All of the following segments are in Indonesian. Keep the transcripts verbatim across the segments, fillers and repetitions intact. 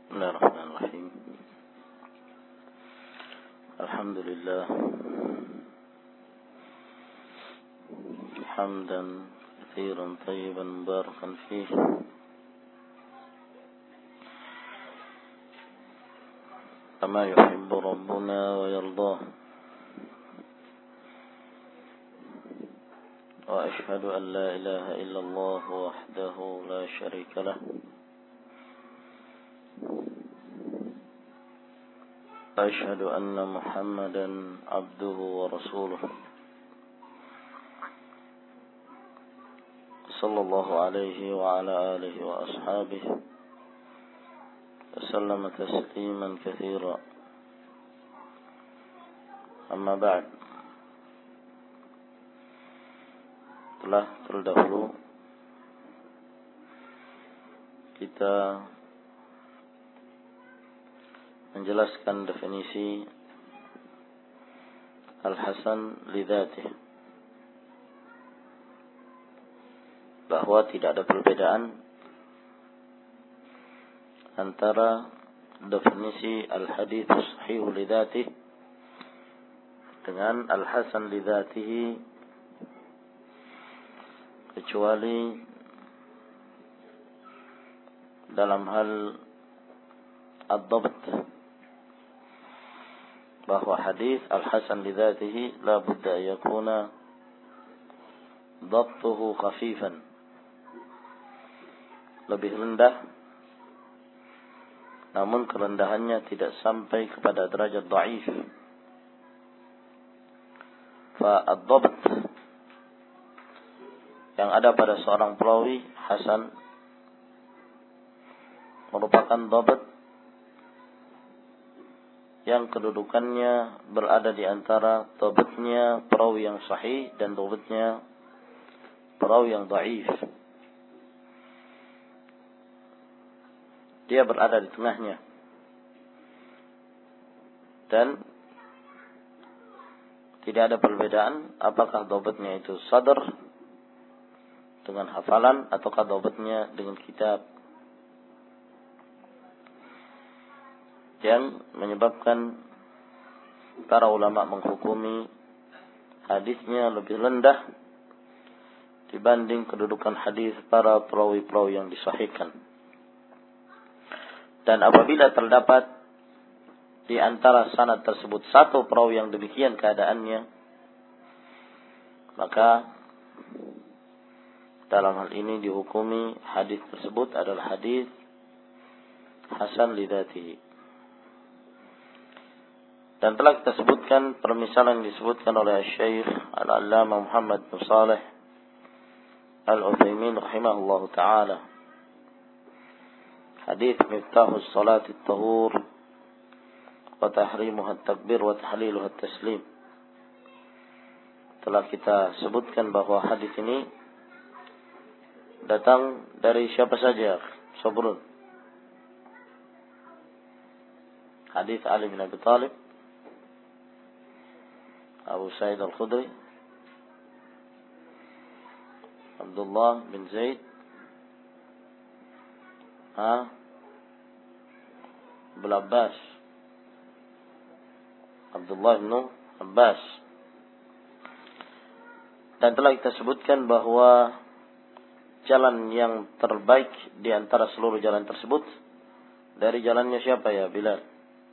Bismillahirrahmanirrahim. Alhamdulillah. Hamdan katsiran tayyiban mubarakan fihi. Kama yuhibbu Rabbuna wa yardah. Wa ashhadu an la ilaha illallah wahdahu la syarika lah. أشهد أن محمدا عبده ورسوله صلى الله عليه وعلى آله وأصحابه وسلم تسليما كثيرا أما بعد. Telah terdahulu kita menjelaskan definisi Al-Hasan Lidzatih, bahwa tidak ada perbedaan antara definisi Al-Hadits Sahih Lidzatih dengan Al-Hasan Lidzatih, kecuali dalam hal ad-dhabt, bahwa hadis al-hasan lidzatihi la budda yakuna dhabtuhu khafifan, lebih rendah, namun kerendahannya tidak sampai kepada derajat dhaif. Fa ad-dhabt yang ada pada seorang perawi hasan merupakan dhabt yang kedudukannya berada di antara dhabtnya perawi yang sahih dan dhabtnya perawi yang dhaif. Dia berada di tengahnya. Dan tidak ada perbedaan apakah dhabtnya itu sadr dengan hafalan ataukah dhabtnya dengan kitab, yang menyebabkan para ulama menghukumi hadisnya lebih rendah dibanding kedudukan hadis para perawi-perawi yang disahihkan. Dan apabila terdapat di antara sanad tersebut satu perawi yang demikian keadaannya, maka dalam hal ini dihukumi hadis tersebut adalah hadis hasan lidzatihi. Dan telah kita sebutkan permisalan yang disebutkan oleh Syekh Al-Allamah Muhammad bin Shalih Al-Utsaimin rahimahullah ta'ala. Hadis miftahus salati at-tahur wa tahrimuha at-takbir wa tahliluha at-taslim. Telah kita sebutkan bahwa hadis ini datang dari siapa saja? Sabrun. Hadis Ali bin Abi Thalib, Abu Sa'id Al-Khudri, Abdullah bin Zaid, ha? Abdul Abbas, Abdullah bin Abbas. Dan telah kita sebutkan bahwa jalan yang terbaik di antara seluruh jalan tersebut dari jalannya siapa ya Bilal?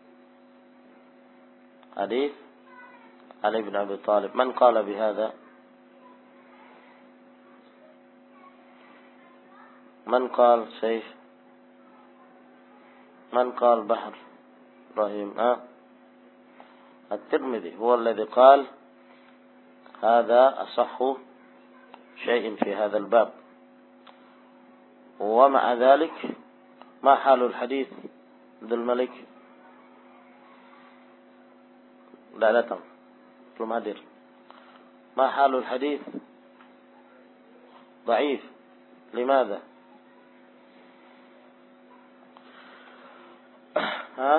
Hadis Ali bin Abi Thalib. Man qala bihadha? Man qala Syekh? Man qala Bahr Ibrahim? Ah, At-Tirmidhi huwa alladhi qala hadha asahhu shay'in fi hadha al-bab. Wa ma'a dhalik ma halul hadith Abdul Malik? La datang, belum hadir. Ma halul hadith dhaif. Limadha? Ha?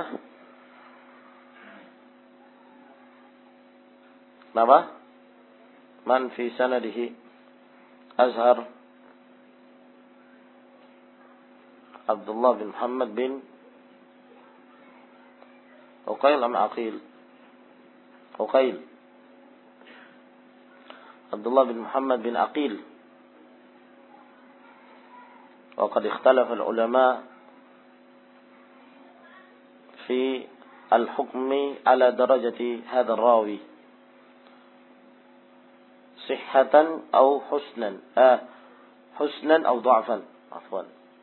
Nama? Man fi sanadihi? Azhar Abdullah bin Muhammad bin Uqail am Aqil? Uqail. Abdullah bin Muhammad bin Aqil. وقد اختلف العلماء في الحكم على درجة هذا الراوي صحة أو حسنا آه حسنا أو ضعفا عفوا.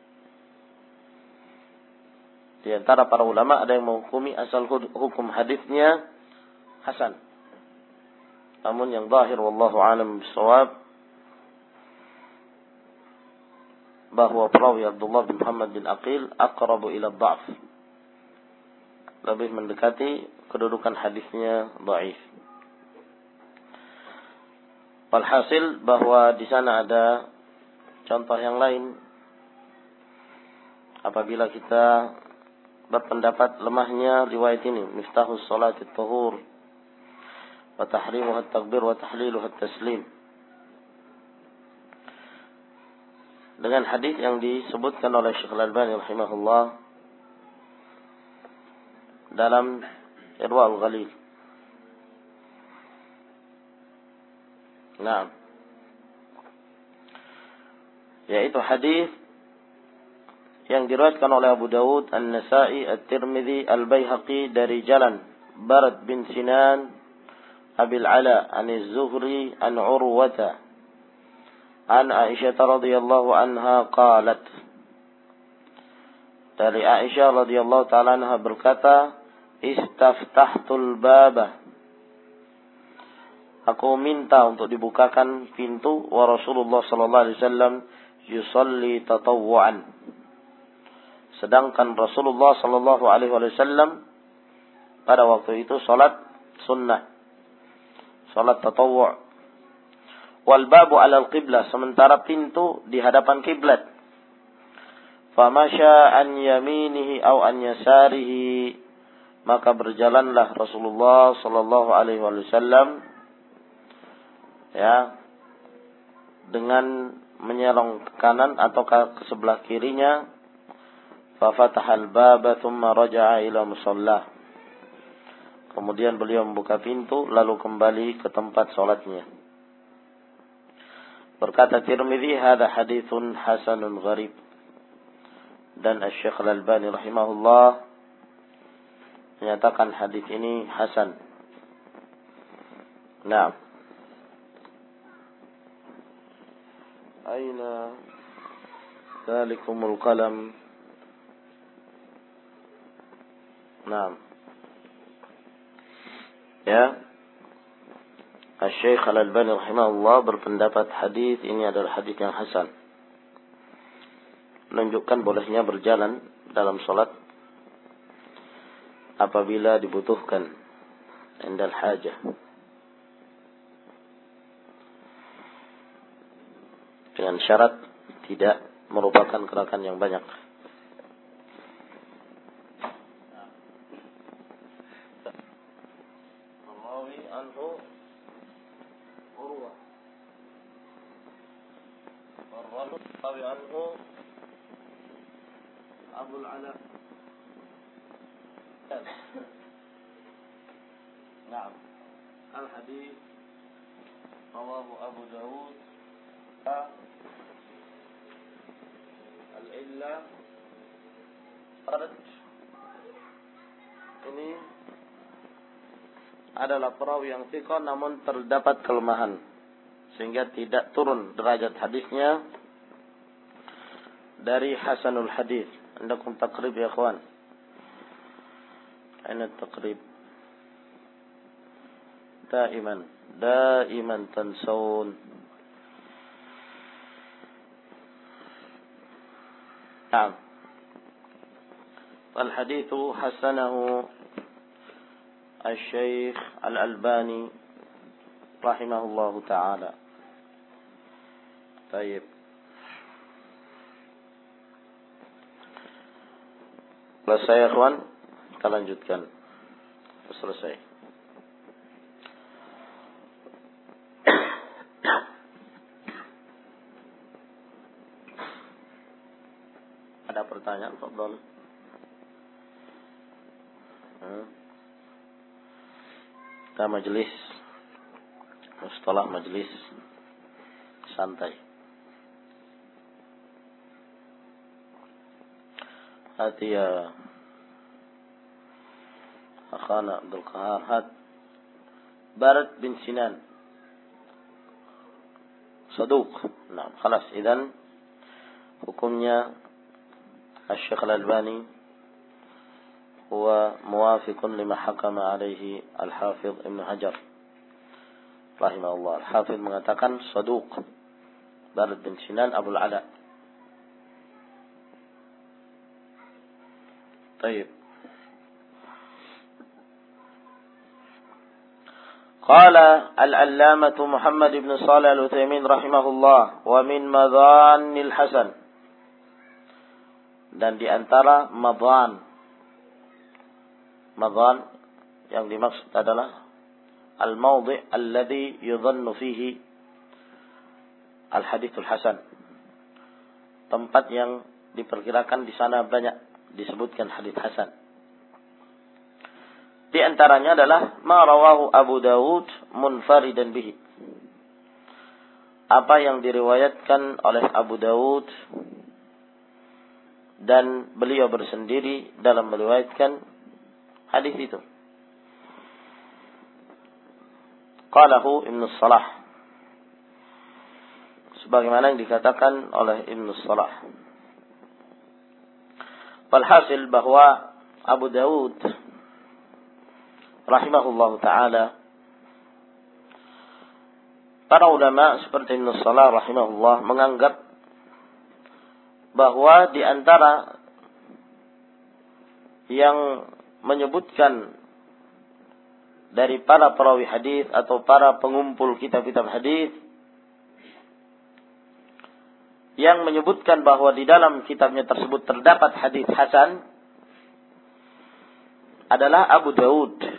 Di antara para ulama ada yang menghukumi asal hukum hadisnya hasan. Namun yang zahir wallahu alam bisawab bahwa perawi Abdullah bin Muhammad bin Aqil aqrabu ila dha'f, lebih mendekati kedudukan hadisnya dhaif. Walhasil bahwa di sana ada contoh yang lain apabila kita berpendapat lemahnya riwayat ini, miftahus salati at-tuhur wa tahrimuha at-takbir wa tahliluha at-taslim, dengan hadis yang disebutkan oleh Syekh Al-Albani rahimahullah dalam Irwaul Ghalil. Nah, yaitu hadis yang diriwayatkan oleh Abu Dawud, An-Nasa'i, At-Tirmidzi, Al-Baihaqi dari jalan Barad bin Sinan Abil Ala an Az-Zuhri an Urwata an Aisyah radhiyallahu anha qalat, dari Aisyah radhiyallahu ta'ala anha berkata, istaftahtul baba, aku minta untuk dibukakan pintu, wa Rasulullah sallallahu alaihi wasallam yusalli tatawwu'an, sedangkan Rasulullah sallallahu alaihi wasallam pada waktu itu salat sunnah, salat tatawwu'. Wal babu 'ala al-qiblah, sementara pintu di hadapan kiblat. Famasya an yaminihi aw an yasarihi, maka berjalanlah Rasulullah sallallahu alaihi wasallam ya dengan menyerong ke kanan atau ke sebelah kirinya. Fa fatahal baba thumma raja'a ila musalla, kemudian beliau membuka pintu lalu kembali ke tempat salatnya. Berkata Tirmidzi, hadza haditsun hasanun gharib, dan Asy-Syaikh Al-Albani rahimahullah menyatakan hadis ini hasan. Naam. Aina dzalikumul qalam? Naam. Ya. Asy-Syaikh Al-Albani rahimahullah berpendapat hadis ini adalah hadis yang hasan, menunjukkan bolehnya berjalan dalam salat apabila dibutuhkan, indal hajah, dengan syarat tidak merupakan gerakan yang banyak. Rawi anhu Abu Ala. Naam. Al-hadis rawahu Abu Dawud. Al-illa ini adalah perawi yang thiqah namun terdapat kelemahan sehingga tidak turun derajat hadisnya dari hasanul hadis. Andakum taqrib ya ikhwan? Aina taqrib? Daiman, daiman tansawun. Naam. الحديث حسنه الشيخ الألباني رحمه الله تعالى. طيب. Selesai ya kawan, kita lanjutkan. Selesai. Ada pertanyaan, Fadhal? Hmm. Kita majelis, mustalah majelis santai. Hati ya akhana Abdul Qahar, hat Barat bin Sinan Saduq. Nah, khalas, idan hukumnya Asy-Syaikh Al-Albani huwa muwafiqun lima hakama alaihi Al-Hafidh Ibn Hajar rahimahullah. Al-Hafidh mengatakan Saduq Barat bin Sinan Abul Ala. Baik. قال العلامة محمد بن صالح العثيمين رحمه الله ومن مظان الحسن, dan di antara madhan, madhan yang dimaksud adalah al-mawdi' alladhi yudhannu fihi al-hadithul hasan, tempat yang diperkirakan di sana banyak disebutkan hadits hasan. Di antaranya adalah ma rawahu Abu Dawud munfaridan bihi, apa yang diriwayatkan oleh Abu Dawud dan beliau bersendiri dalam meriwayatkan hadis itu. Qalahu Ibn Salah, sebagaimana yang dikatakan oleh Ibn Salah. Walhasil bahwa Abu Dawud rahimahullah ta'ala, para ulama seperti Ibn Salah rahimahullah menganggap bahwa di antara yang menyebutkan dari para perawi hadis atau para pengumpul kitab-kitab hadis yang menyebutkan bahwa di dalam kitabnya tersebut terdapat hadis hasan adalah Abu Dawud.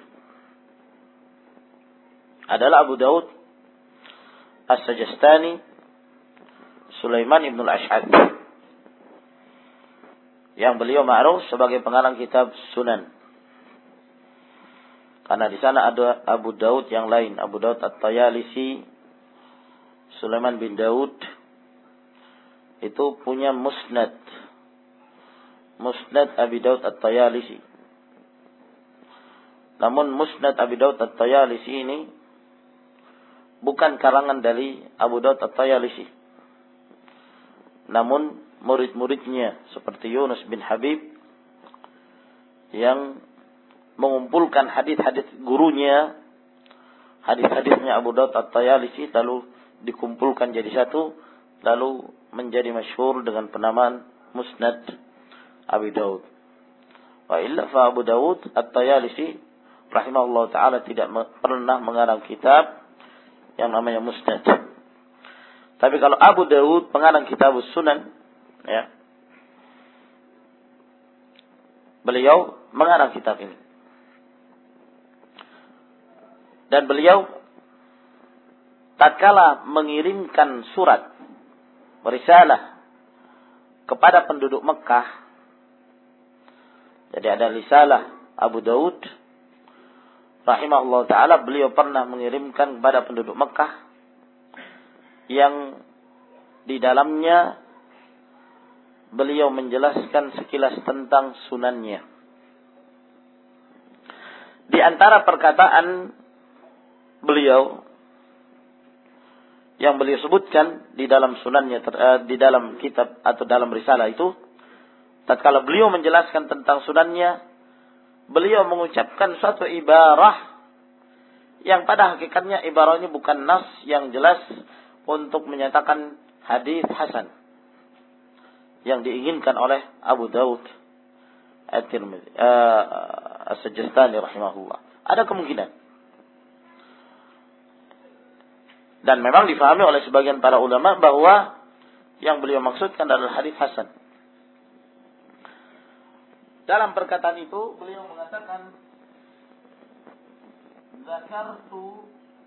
Adalah Abu Dawud As-Sajastani Sulaiman ibn al-Ash'ad, yang beliau ma'ruf sebagai pengarang kitab Sunan. Karena di sana ada Abu Dawud yang lain, Abu Dawud At-Tayalisi, Sulaiman bin Dawud itu punya Musnad, Musnad Abi Dawud At-Tayalisi. Namun Musnad Abi Dawud At-Tayalisi ini bukan karangan dari Abu Dawud At-Tayalisi, namun murid-muridnya seperti Yunus bin Habib yang mengumpulkan hadis-hadis gurunya, hadis-hadisnya Abu Dawud At-Tayalisi, lalu dikumpulkan jadi satu, lalu menjadi masyhur dengan penamaan Musnad Abi Dawud. Wa illa fa Abu Dawud At-Tayalisi rahimahullah ta'ala tidak pernah mengarang kitab yang namanya Musnad. Tapi kalau Abu Dawud pengarang kitab Sunan, ya, beliau mengarang kitab ini. Dan beliau tatkala mengirimkan surat, risalah kepada penduduk Mekah. Jadi ada risalah Abu Dawud rahimahullah ta'ala, beliau pernah mengirimkan kepada penduduk Mekah yang di dalamnya beliau menjelaskan sekilas tentang sunannya. Di antara perkataan beliau yang beliau sebutkan di dalam sunannya, di dalam kitab atau dalam risalah itu, tatkala beliau menjelaskan tentang sunannya, beliau mengucapkan suatu ibarah yang pada hakikatnya ibarahnya bukan nas yang jelas untuk menyatakan hadis hasan yang diinginkan oleh Abu Dawud At-Tirmidzi uh, As-Sajastani rahimahullah. Ada kemungkinan. Dan memang difahami oleh sebagian para ulama bahwa yang beliau maksudkan adalah hadis hasan. Dalam perkataan itu beliau mengatakan zakartu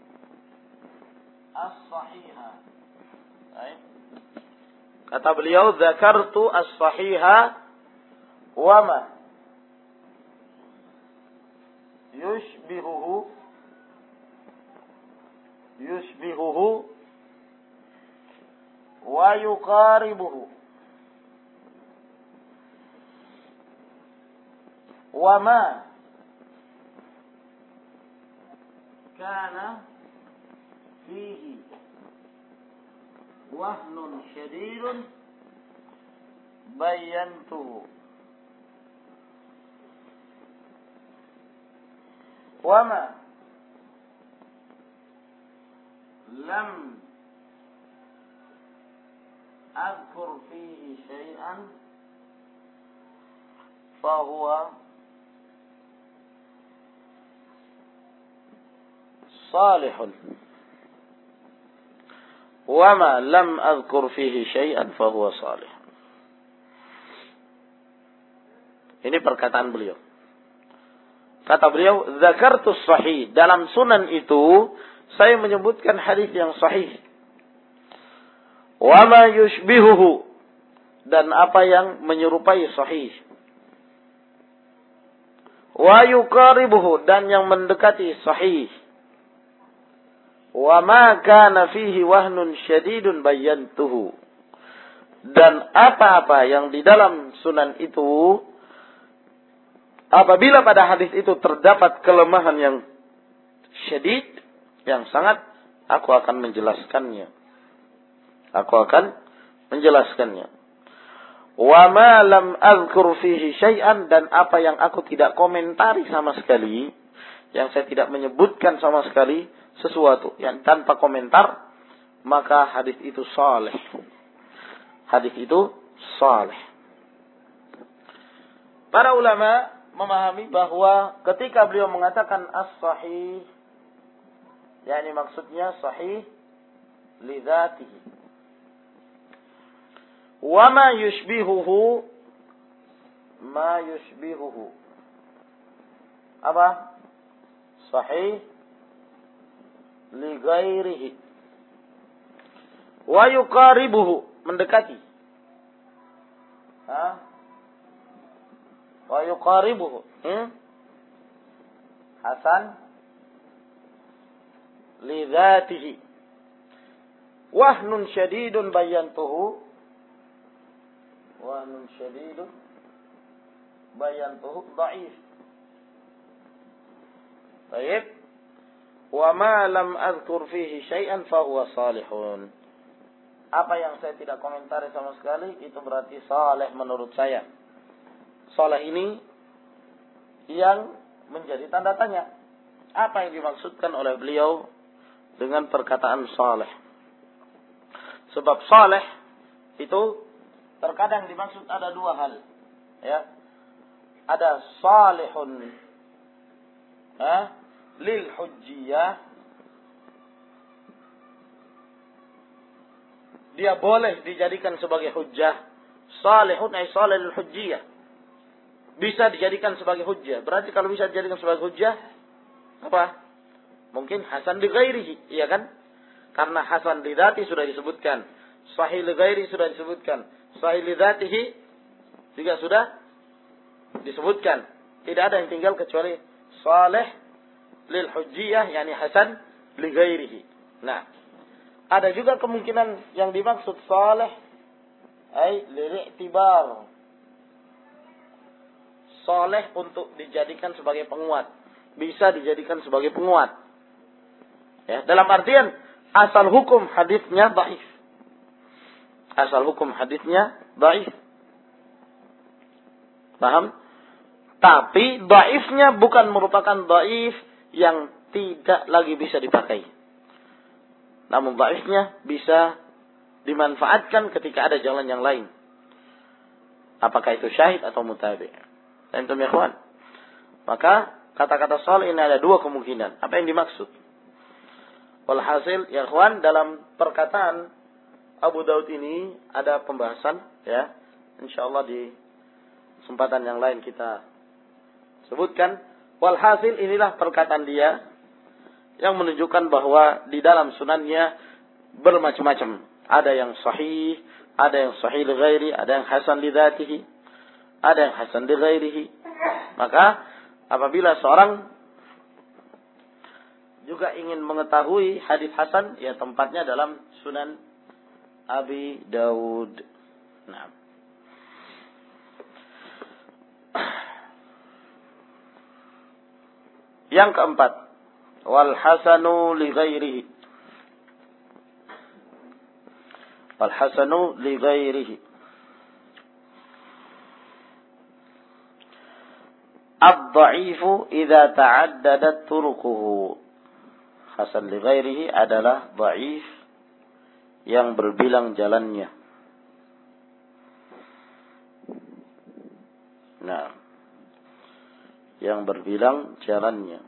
as-sahiha. Kata beliau zakartu as-sahiha wa ma yushbihuhu yushbihuhu wa yuqaribuhu wa ma kana fihi wahnun syadidun bayantuhu wa ma lam adkur fihi syai'an fahuwa salihun wa ma lam adkur fihi syai'an fahuwa salih. Ini perkataan beliau. Kata beliau, "Dzakartus sahih." Dalam sunan itu saya menyebutkan hadis yang sahih. Wa ma yushbihuhu, dan apa yang menyerupai sahih. Wa yuqaribuhu, dan yang mendekati sahih. Wa ma kana fihi wahnun syadidun bayyantuhu, dan apa-apa yang di dalam sunan itu, apabila pada hadis itu terdapat kelemahan yang syadid, yang sangat, aku akan menjelaskannya. Aku akan menjelaskannya. Wa ma lam azkur fihi syai'an, dan apa yang aku tidak komentari sama sekali, yang saya tidak menyebutkan sama sekali sesuatu yang tanpa komentar, maka hadis itu saleh. Hadis itu saleh. Para ulama memahami bahwa ketika beliau mengatakan as-sahih, yakni maksudnya sahih li dzatihi. Wa ma yushbihuhu, ma yushbihuhu. Apa? Sahih li ghairihi. Wa yuqaribuhu, mendekati. Ha? Wa yuqaribuhu. Hmm? Hasan li dzatihi. Wahnun syadidun bayantuhu. Wahnun syadidun bayantuhu dhaif. Baik. Wa ma lam azkur fihi syai'an fa huwa salihun. Apa yang saya tidak komentari sama sekali, itu berarti saleh menurut saya. Saleh ini yang menjadi tanda tanya. Apa yang dimaksudkan oleh beliau dengan perkataan saleh? Sebab saleh itu terkadang dimaksud ada dua hal. Ya. Ada salihun, ya, lil hujjiyah, dia boleh dijadikan sebagai hujjah. Salihun ay salih lil hujjiyah, bisa dijadikan sebagai hujjah. Berarti kalau bisa dijadikan sebagai hujjah, apa? Mungkin hasan li ghairihi, iya kan? Karena hasan li dzati sudah disebutkan, sahih li ghairi sudah disebutkan, sahih li dzatihi juga sudah disebutkan. Tidak ada yang tinggal kecuali salih lil hujjiyah, yakni hasan li ghairihi. Nah, ada juga kemungkinan yang dimaksud salih ay lil i'tibar, salih untuk dijadikan sebagai penguat, bisa dijadikan sebagai penguat. Ya, dalam artian asal hukum hadisnya dhaif. Asal hukum hadisnya dhaif. Paham? Tapi dhaifnya bukan merupakan dhaif yang tidak lagi bisa dipakai. Namun dhaifnya bisa dimanfaatkan ketika ada jalan yang lain. Apakah itu syahid atau mutabi'. Dan itu ya kawan. Maka kata-kata salih ini ada dua kemungkinan. Apa yang dimaksud? Walhasil ya kawan, dalam perkataan Abu Daud ini ada pembahasan, ya. Insyaallah di kesempatan yang lain kita sebutkan. Walhasil inilah perkataan dia yang menunjukkan bahwa di dalam sunannya bermacam-macam. Ada yang sahih, ada yang sahih li ghairi, ada yang hasan li dzatihi, ada yang hasan li ghairihi. Maka apabila seorang juga ingin mengetahui hadis hasan, ya tempatnya dalam Sunan Abi Daud. Nah. Yang keempat, wal hasanu li ghairihi. Wal hasanu li ghairihi. Ad-dha'ifu idza ta'addadat turuquhu. Hasan li ghairihi adalah dhaif yang berbilang jalannya. Nah, yang berbilang jalannya.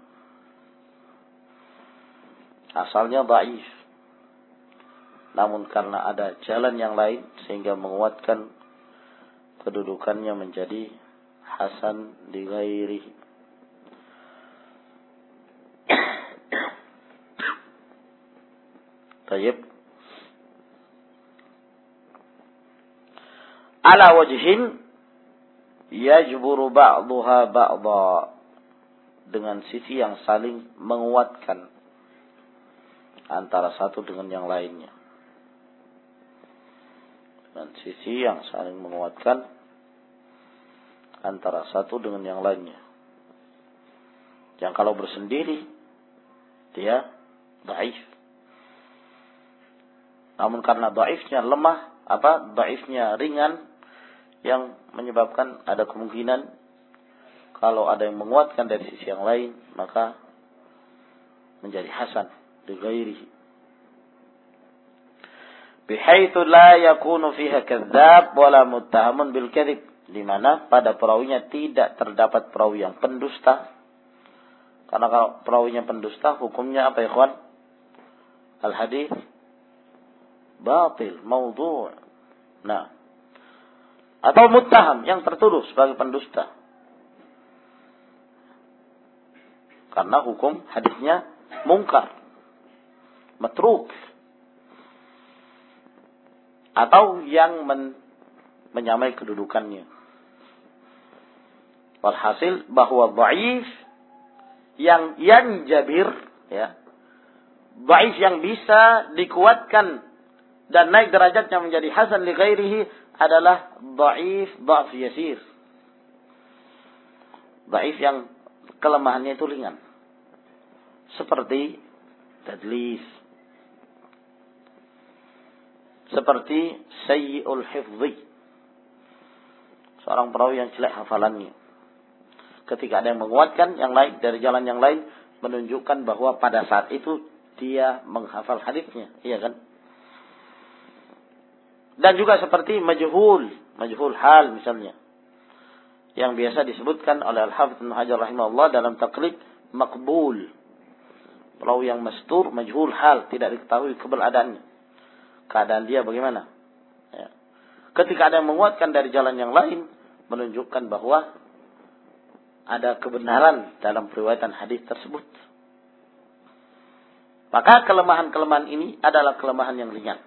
Asalnya dhaif. Namun karena ada jalan yang lain sehingga menguatkan kedudukannya menjadi hasan li ghairihi. Tayyib. Ala wajhin yajburu ba'daha ba'dha, dengan sisi yang saling menguatkan antara satu dengan yang lainnya. Dengan sisi yang saling menguatkan antara satu dengan yang lainnya. Yang kalau bersendiri dia dhaif. Namun karena dhaifnya lemah, apa dhaifnya ringan, yang menyebabkan ada kemungkinan kalau ada yang menguatkan dari sisi yang lain, maka menjadi hasan li ghairihi. Bihaitsu la yakunu fiha kadzdzab wala muttahamun bil kadzib, di mana pada perawinya tidak terdapat perawi yang pendusta. Karena kalau perawinya pendusta, hukumnya apa, ikhwan? Al hadis batil, maudhu'. Nah, atau muttaham yang tertuduh sebagai pendusta. Karena hukum hadisnya mungkar, matruk. Atau yang men, menyamai kedudukannya. Walhasil bahwa dhaif yang yanjabir, ya, dhaif yang bisa dikuatkan dan naik derajatnya menjadi hasan li ghairihi adalah dhaif, dhaf yasir. Dhaif yang kelemahannya itu ringan. Seperti tadlis. Seperti sayyi'ul hifdhi. Seorang perawi yang jelek hafalannya. Ketika ada yang menguatkan yang lain dari jalan yang lain, menunjukkan bahwa pada saat itu dia menghafal hadisnya, iya kan? Dan juga seperti majhul, majhul hal misalnya, yang biasa disebutkan oleh Al-Hafidz Ibnu Hajar rahimahullah dalam Taqrib maqbul. Perawi yang mastur, majhul hal, tidak diketahui keberadaannya. Keadaan dia bagaimana? Ya. Ketika ada yang menguatkan dari jalan yang lain, menunjukkan bahwa ada kebenaran dalam periwayatan hadis tersebut. Maka kelemahan-kelemahan ini adalah kelemahan yang ringan.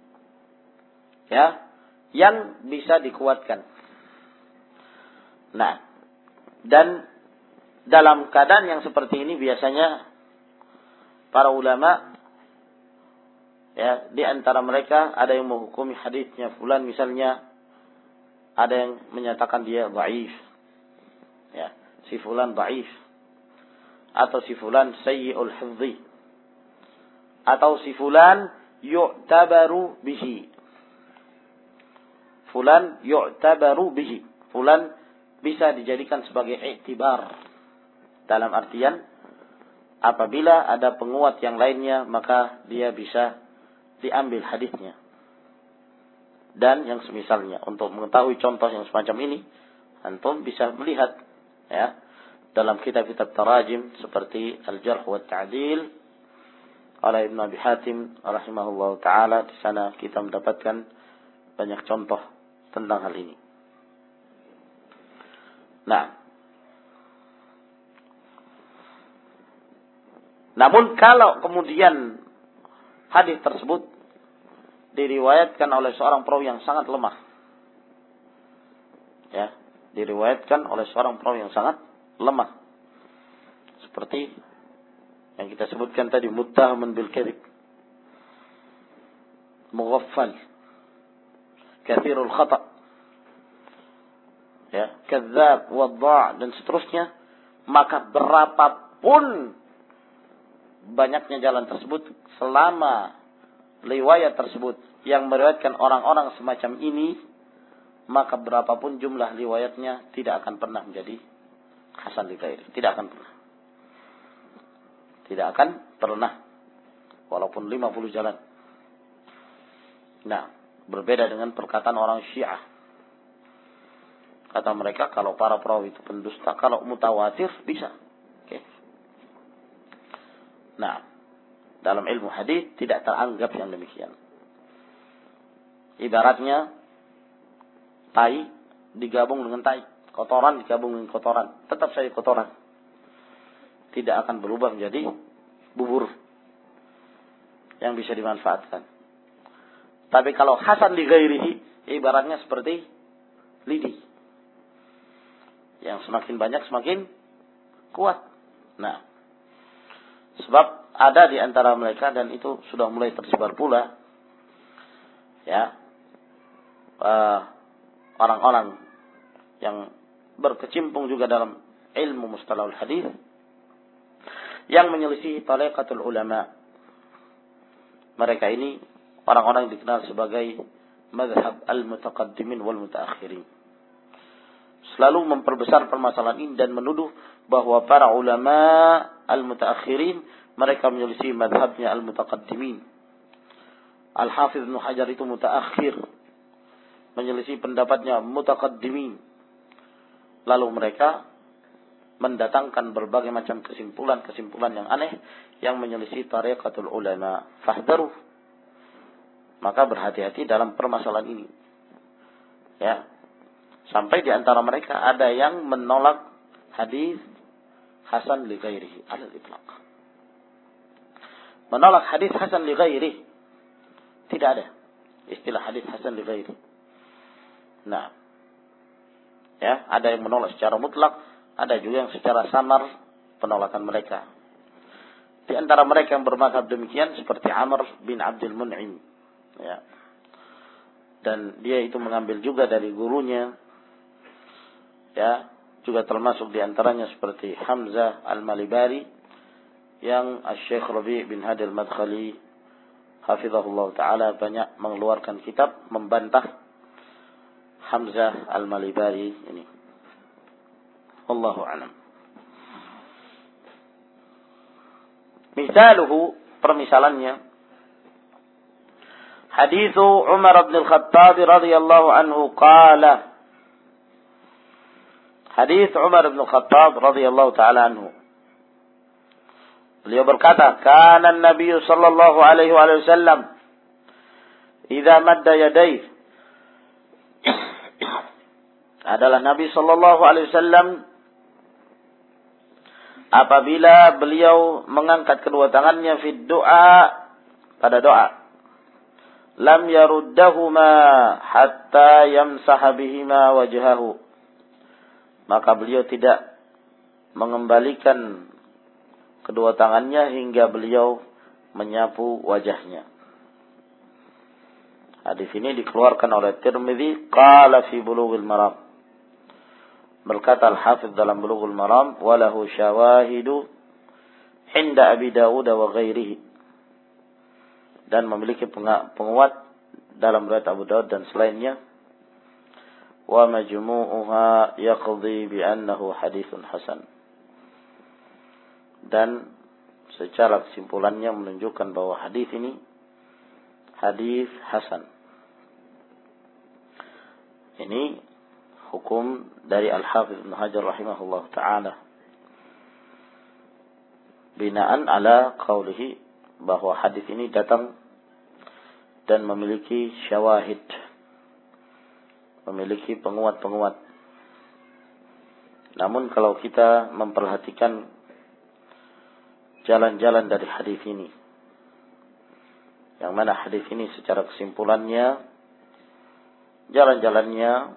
Ya, yang bisa dikuatkan. Nah, dan dalam keadaan yang seperti ini biasanya para ulama, ya, di antara mereka ada yang menghukumi hadisnya fulan misalnya, ada yang menyatakan dia dhaif. Ya, si fulan dhaif. Atau si fulan sayyi'ul hifdhi. Atau si fulan yu'tabaru bihi. Fulan yu'tabaru bihi. Fulan bisa dijadikan sebagai i'tibar. Dalam artian, apabila ada penguat yang lainnya, maka dia bisa diambil hadisnya. Dan yang semisalnya. Untuk mengetahui contoh yang semacam ini, antum bisa melihat, ya, dalam kitab-kitab tarajim seperti Al-Jarh wa Ta'dil oleh Ibn Abi Hatim rahimahullah ta'ala. Di sana kita mendapatkan banyak contoh tentang hal ini. Nah, namun kalau kemudian hadis tersebut diriwayatkan oleh seorang perawi yang sangat lemah, ya, diriwayatkan oleh seorang perawi yang sangat lemah, seperti yang kita sebutkan tadi, muttahamun bil kadhib, mughaffal, katsirul khata', ya, kadzdzab, wadha' dan seterusnya, maka berapapun banyaknya jalan tersebut, selama riwayat tersebut yang meriwayatkan orang-orang semacam ini, maka berapapun jumlah riwayatnya tidak akan pernah menjadi hasan li ghairi. Tidak akan pernah. Tidak akan pernah. Walaupun lima puluh jalan. Nah, berbeda dengan perkataan orang Syiah. Kata mereka, kalau para perawi itu pendusta, kalau mutawatir bisa. Oke. Nah, dalam ilmu hadis tidak teranggap yang demikian. Ibaratnya tai digabung dengan tai, kotoran digabung dengan kotoran, tetap saja kotoran. Tidak akan berubah menjadi bubur yang bisa dimanfaatkan. Tapi kalau hasan li ghairihi, ibaratnya seperti lidi. Yang semakin banyak semakin kuat. Nah, sebab ada di antara mereka, dan itu sudah mulai tersebar pula, ya, uh, orang-orang yang berkecimpung juga dalam ilmu mustalahul hadis, yang menyelisihi tariqatul ulama. Mereka ini orang-orang yang dikenal sebagai mazhab al-mutaqaddimin wal mutaakhirin. Selalu memperbesar permasalahan ini dan menuduh bahwa para ulama al-mutaakhirin mereka menyelisihi mazhabnya al-mutaqaddimin. Al-Hafiz Ibnu Hajar itu mutaakhir, menyelisih pendapatnya mutaqaddimin. Lalu mereka mendatangkan berbagai macam kesimpulan-kesimpulan yang aneh yang menyelisih tariqatul ulama. Fahdharu. Maka berhati-hati dalam permasalahan ini. Ya. Sampai di antara mereka ada yang menolak hadis hasan li ghairihi alal itlaq. Menolak hadis hasan li ghairihi. Tidak ada istilah hadis hasan li ghairihi. Nah, ya, ada yang menolak secara mutlak, ada juga yang secara samar penolakan mereka. Di antara mereka yang bermadzhab demikian seperti Amr bin Abdul Mun'im, ya. Dan dia itu mengambil juga dari gurunya, ya, juga termasuk di antaranya seperti Hamzah Al-Malibari yang Asy-Syaikh Rabi' bin Hadi Al-Madkhali hafizahullah taala banyak mengeluarkan kitab membantah Hamzah Al-Malibari ini. Wallahu a'lam. Misaluhu, permisalannya, hadis Umar bin Al-Khattab radhiyallahu anhu qala. Hadis Umar bin Al-Khattab radhiyallahu taala anhu. Beliau berkata, "Kana an-nabiy sallallahu alaihi wasallam idza madda yadayhi." Adalah Nabi sallallahu alaihi wasallam apabila beliau mengangkat kedua tangannya fi doa, pada doa, lam yaruddahuma hatta yamsaha bihima wajhahu, maka beliau tidak mengembalikan kedua tangannya hingga beliau menyapu wajahnya. Hadis ini dikeluarkan oleh Tirmidzi, qala fi Bulughul Maram. Berkata Al-Hafidz dalam Bulughul Maram, walahu syawahidu inda Abi Dawud wa ghairihi. Dan memiliki penguat dalam riwayat Abu Dawud dan selainnya. Wa majmu'uha yaqdi bi annahu haditsun hasan. Dan secara kesimpulannya menunjukkan bahwa hadis ini hadis hasan. Ini hukum dari Al-Hafidz Ibnu Hajar rahimahullah ta'ala. Binaan ala qawlihi, bahwa hadis ini datang dan memiliki syawahid, memiliki penguat-penguat. Namun kalau kita memperhatikan jalan-jalan dari hadis ini, yang mana hadis ini secara kesimpulannya, jalan-jalannya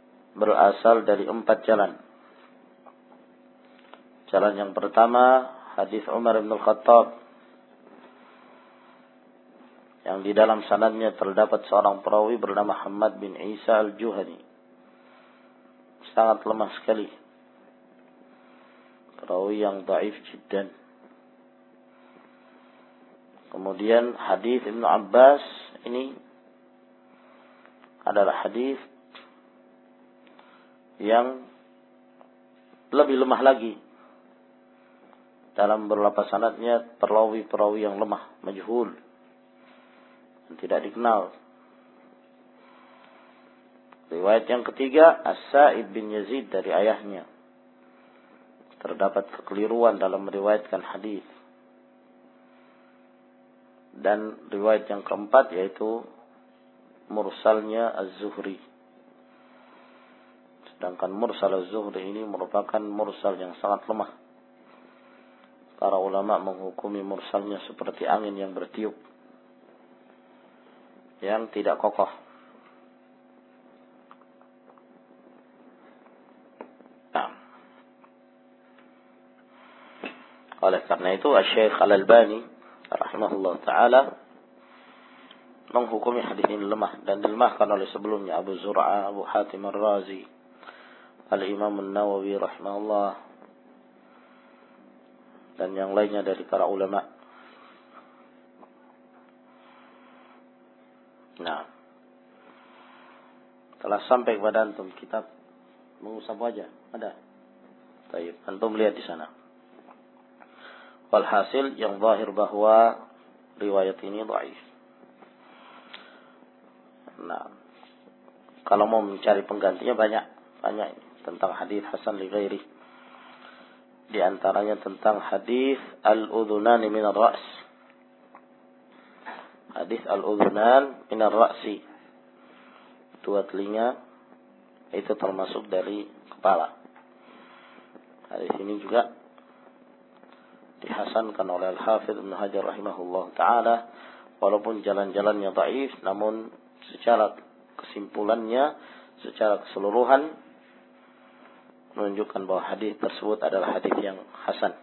berasal dari empat jalan. Jalan yang pertama hadis Umar bin Al-Khattab yang di dalam sanadnya terdapat seorang perawi bernama Hamad bin Isa Al-Juhani. Sangat lemah sekali. Perawi yang dhaif jiddan. Kemudian hadis Ibnu Abbas ini adalah hadis yang lebih lemah lagi. Dalam beberapa sanadnya perawi-perawi yang lemah, majhul, tidak dikenal. Riwayat yang ketiga, As-Sa'ib bin Yazid dari ayahnya. Terdapat kekeliruan dalam meriwayatkan hadis. Dan riwayat yang keempat yaitu mursalnya Az-Zuhri. Sedangkan mursal Az-Zuhri ini merupakan mursal yang sangat lemah. Para ulama menghukumi mursalnya seperti angin yang bertiup, yang tidak kokoh. Nah. Oleh karena itu Asy-Syaikh Al-Albani rahimahullah ta'ala menghukumi hadis ini lemah, dan dilemahkan oleh sebelumnya Abu Zur'ah, Abu Hatim Ar-Razi, Al-Imam An-Nawawi rahimahullah, dan yang lainnya dari para ulama. Nah, telah sampai kepada antum kitab mengusap wajah. Ada? Baik, antum lihat di sana. Walhasil yang zahir bahwa riwayat ini dhaif. Nah, kalau mau mencari penggantinya banyak, banyak tentang hadis hasan li ghairi. Di antaranya tentang hadis al-udhunani min ar-ra's. Hadis al-udhunan min ar-ra'si. Dua telinga itu termasuk dari kepala. Hadis ini juga dihasankan oleh Al-Hafidz Ibnu Hajar rahimahullah taala, walaupun jalan-jalannya dhaif, namun secara kesimpulannya, secara keseluruhan menunjukkan bahwa hadis tersebut adalah hadis yang hasan.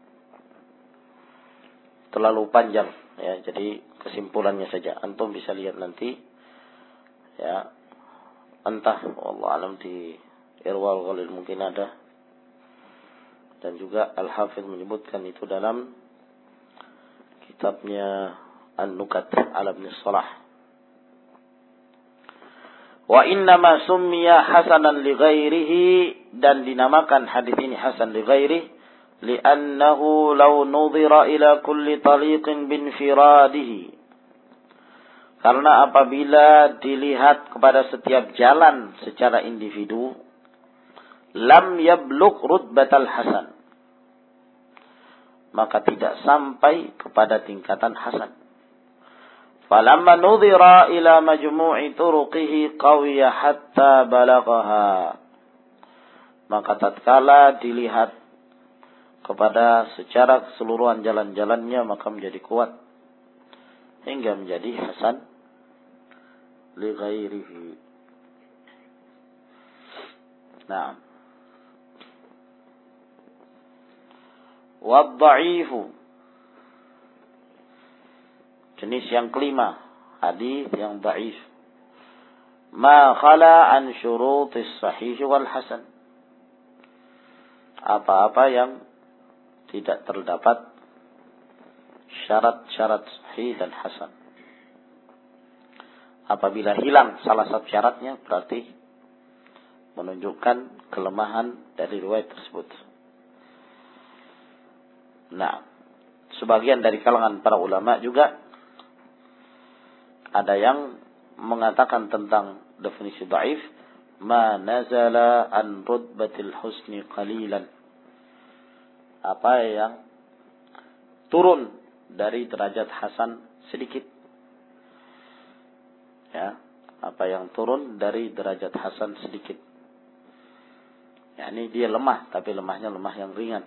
Terlalu panjang ya, jadi kesimpulannya saja antum bisa lihat nanti ya, entah wallahu alam di Irwal Ghalil mungkin ada, dan juga Al-Hafidz menyebutkan itu dalam kitabnya An-Nukat ala Ibn Salah. Wa innama summiya hasanan li ghairihi, dan dinamakan hadis ini hasan li ghairihi li'annahu law nudhira ila kulli tariqin bin firadihi, karena apabila dilihat kepada setiap jalan secara individu, lam yablugh rutbatal hasan, maka tidak sampai kepada tingkatan hasan. Falamma nudhira ila majmu'i turuqihi qawiya hatta balaghaha, maka tatkala dilihat kepada secara keseluruhan jalan-jalannya, maka menjadi kuat hingga menjadi hasan li ghairihi. Nah, wad-dha'ifu, jenis yang kelima, hadis yang dhaif, ma khala an syurutis sahih wal hasan, apa-apa yang tidak terdapat syarat-syarat sahih dan hasan. Apabila hilang salah satu syaratnya, berarti menunjukkan kelemahan dari riwayat tersebut. Nah, sebagian dari kalangan para ulama juga ada yang mengatakan tentang definisi dhaif, ma nazala an rutbatil husni qalilan, apa yang turun dari derajat hasan sedikit. Ya, apa yang turun dari derajat hasan sedikit. Ya, ini dia lemah, tapi lemahnya lemah yang ringan.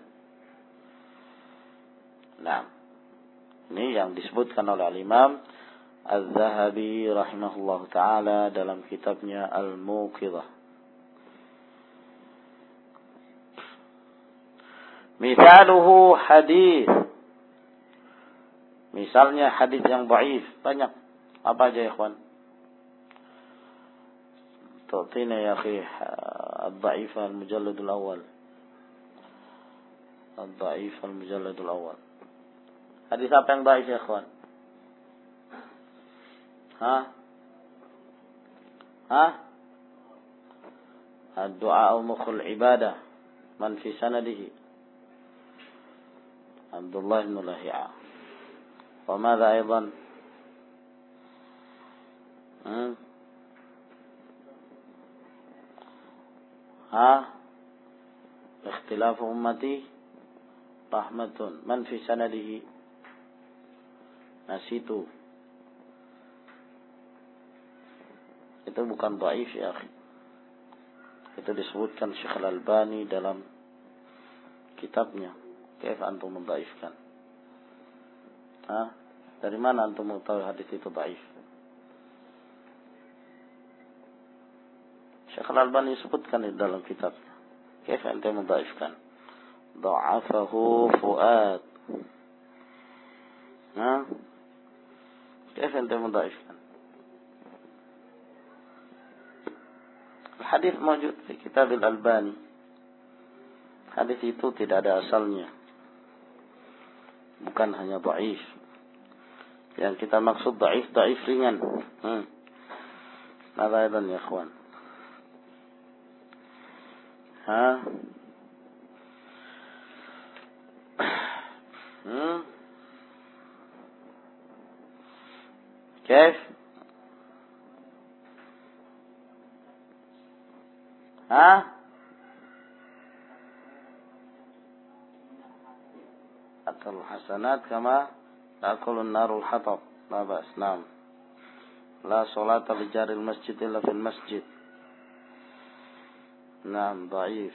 Nah, ini yang disebutkan oleh Al-Imam Az-Zahabi rahimahullah ta'ala dalam kitabnya Al-Muqidhah. Mithaluhu hadis. Misalnya hadis yang dhaif, banyak. Apa aja ya ikhwan? Tu'tina ya akhi ad-dhaif al-mujallad al-awwal. Ad-dhaif al-mujallad al-awwal. Hadis apa yang dhaif ya ikhwan? Hah? Hah? Ad-du'a mukhul ibadah. Man fi sanadihi? Abdullah bin Lahi'a. وماذا أيضا ها اختلاف أمتي رحمة من في سنده نسيت itu bukan dhaif ya akhi, itu disebutkan Syekh Al-Albani dalam kitabnya Kaif antum mendhaifkan. Hah? Dari mana antum mengetahui hadis itu dhaif? Syekh Al-Albani sebutkan di dalam kitabnya. Kaif antum mendhaifkan? Dha'afahu Fuad. Hah? Kaif antum mendhaifkan? Hadis mawjud di kitab Al-Albani. Hadis itu tidak ada asalnya. Bukan hanya dhaif. Yang kita maksud dhaif, dhaif ringan. Hmm. Mada aidan ya ikhwan? Ha? Hmm? Kaif? Ha? Akal hasanat kama ta'kulun narul hatab. La bas, naam. La salata li jaril masjid illa fil masjid. Naam, dhaif.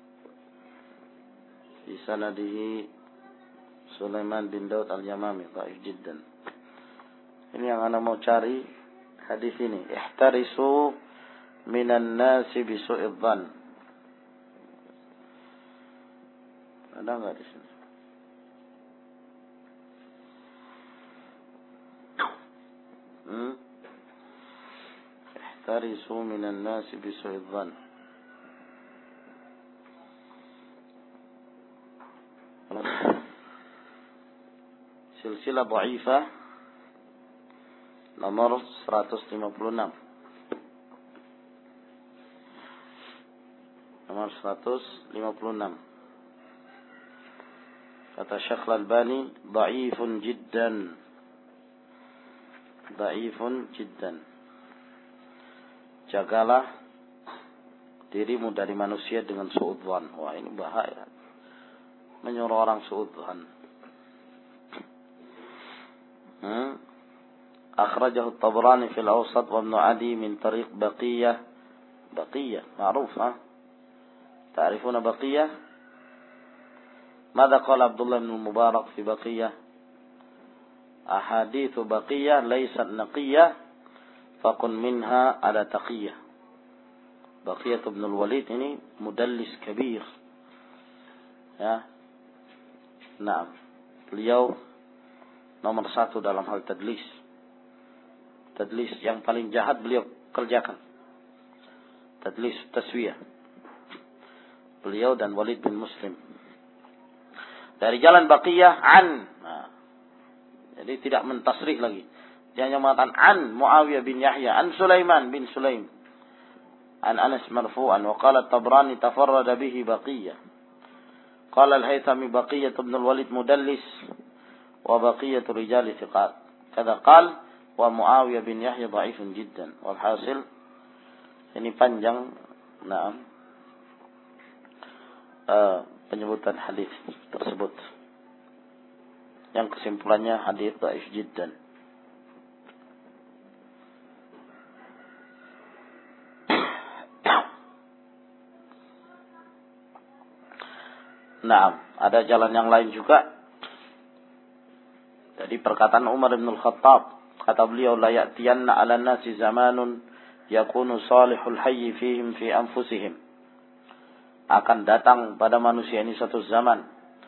Fi sanadihi Sulaiman bin Daud al-Yamami, dhaif jiddan. Ini yang ana mau cari hadis ini. Ihtarisu minan nasi bisu'idh dhann. Ada enggak di sini? Hmm? Ihtarisu minan nasi bisu'idh dhann. Silsilah dhaifah nomor seratus lima puluh enam. Nomor seratus lima puluh enam. Kata Syekh Al-Albani, dhaifun jiddan. Dhaifun jiddan. Jagalah dirimu dari manusia dengan suudzon. Wah, ini bahaya. Menyuruh orang suudzon. Hmm? Akhrajahu At-Tabrani fil Awsat wa Ibn Adi min tariq Baqiyah. Baqiyah, ma'ruf, ha? Ta'rifuna Baqiyah? Mada qala Abdullah bin Mubarak fi Baqiyah? Ahadithu Baqiyah laysat naqiyah faqun minha ala taqiyah. Baqiyah bin al-Walid ini mudallis kabir. Ya. Naam. Beliau nomor satu dalam hal tadlis. Tadlis yang paling jahat beliau kerjakan. Tadlis taswiyah. Beliau dan Walid bin Muslim. Dari jalan Baqiyah an. Nah, jadi tidak mentasrih lagi. Dia hanya mengatakan an Muawiyah bin Yahya, an Sulaiman bin Sulaim. An Anas marfu'an wa qala At-Tabrani tafarrada bihi Baqiyah. Qala Al-Haythami Baqiyah ibn al-Walid mudallis. وبقية رجال ثقات كذا قال ومعاوية بن يحيى ضعيف جدا والحاصل ini panjang nah uh, penyebutan hadis tersebut yang kesimpulannya hadis dhaif jiddan. Nah, ada jalan yang lain juga. Jadi perkataan Umar bin Al-Khattab, kata beliau, la ya'tiyanna 'ala nasi zamanun yakunu salihul hayy fihim fi anfusihim. Akan datang pada manusia ini satu zaman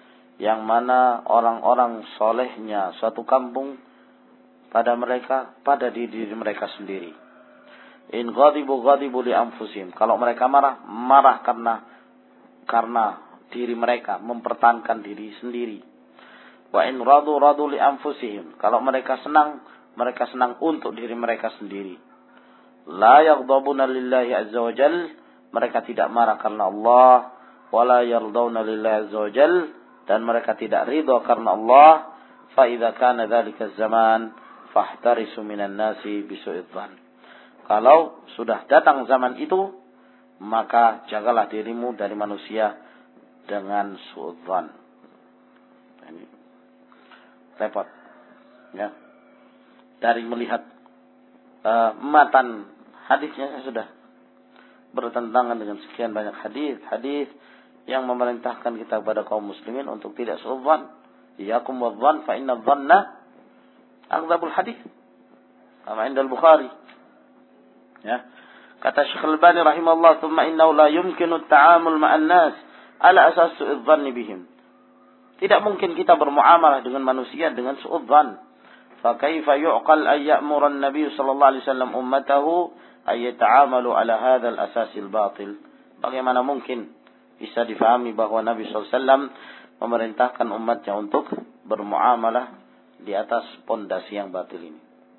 yang mana orang-orang solehnya suatu kampung pada mereka, pada diri, diri mereka sendiri. In ghadibu ghadibu li anfusihim. Kalau mereka marah, marah karena karena diri mereka, mempertahankan diri sendiri. Wa in radu radu li anfusihim. Kalau mereka senang, mereka senang untuk diri mereka sendiri. La yaghdabuna lillahi azza wa jal. Mereka tidak marah karena Allah. Wa la yardawna lillahi azza wa jal. Dan mereka tidak ridha karena Allah. Fa idza kana dzalika zaman fahtarisu minan nasi bisu'idzan. Kalau sudah datang zaman itu, maka jagalah dirimu dari manusia dengan su'udzan. Ini repot, ya. Dari melihat uh, matan hadisnya sudah bertentangan dengan sekian banyak hadis, hadis yang memerintahkan kita kepada kaum muslimin untuk tidak su'udzan. Iyakum wadh-dhann fa inna adh-dhanna akdzabul hadis. Kama inda al-Bukhari. Ya. Kata Syekh Al-Albani rahimahullah, "Tsumma innahu la yumkinu at-ta'amul ma'an nas ala asas su'udzanni bihim." Tidak mungkin kita bermuamalah dengan manusia dengan su'udzan. Fa kaifa yu'qal ay ya'muru an-nabiy sallallahu alaihi wasallam ummatahu ay yata'amalu ala hadzal asasil batil? Bagaimana mungkin bisa difahami bahwa Nabi sallallahu alaihi wasallam memerintahkan umatnya untuk bermuamalah di atas pondasi yang batil ini?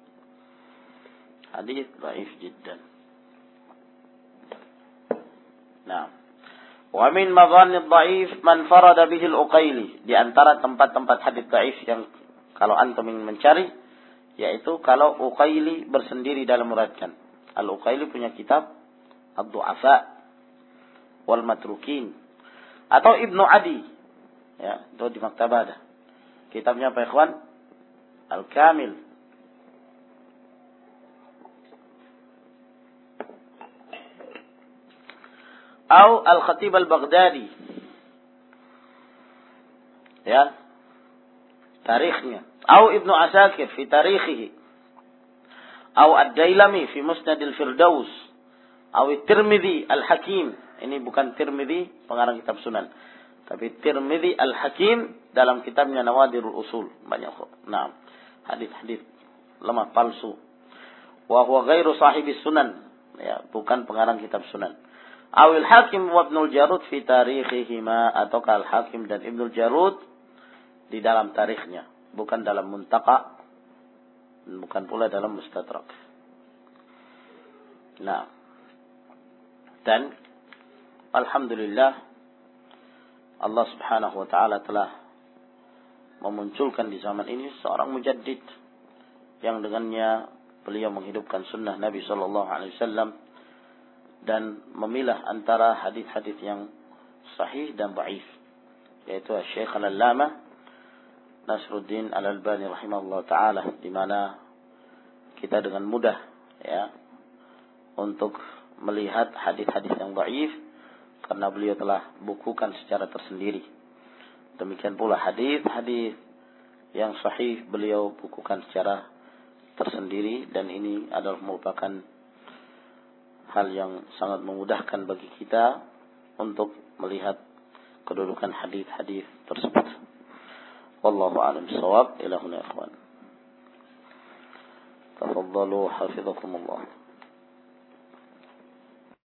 Hadis dhaif jiddan. Nah, wa min madhanni dhaif man farada bihi al-Uqaili. Di antara tempat-tempat hadis dhaif yang kalau antum ingin mencari, yaitu kalau Uqaili bersendiri dalam meratkan. Al-Uqaili punya kitab Ad-Du'afa wal Matrukin, atau Ibnu Adi, ya, itu di maktabah ada. Kitabnya apa, ikhwan? Al-Kamil. Atau Al-Khatib Al-Baghdadi, ya, tarikhnya. Atau Ibnu Asakir fi tarikhihi. Atau Ad-Dailami fi Musnad Al-Firdaus. Atau Tirmidzi Al-Hakim. Ini bukan Tirmidzi pengarang kitab Sunan, tapi Tirmidzi Al-Hakim dalam kitabnya Nawadirul Usul. Banyak kok. Nah, hadis-hadis lemah palsu. Wa huwa ghairu sahibi Sunan, ya, bukan pengarang kitab Sunan. Awil Hakim wa Ibnul Jarud fi tarikhihima, atau Al Hakim dan Ibnul Jarud di dalam tarikhnya, bukan dalam Muntaqa, bukan pula dalam Mustadrak. Nah, dan alhamdulillah Allah Subhanahu wa taala telah memunculkan di zaman ini seorang mujaddid yang dengannya beliau menghidupkan sunnah Nabi sallallahu alaihi wasallam dan memilah antara hadis-hadis yang sahih dan dhaif, yaitu Syekh Al-Allamah Nasruddin Al-Albani rahimahullah taala, di mana kita dengan mudah, ya, untuk melihat hadis-hadis yang dhaif karena beliau telah bukukan secara tersendiri. Demikian pula hadis-hadis yang sahih beliau bukukan secara tersendiri, dan ini adalah merupakan hal yang sangat memudahkan bagi kita untuk melihat kedudukan hadis-hadis tersebut. Wallahu a'lam bishawab. Ila huna ikhwan. Tafaddalu hafizakumullah.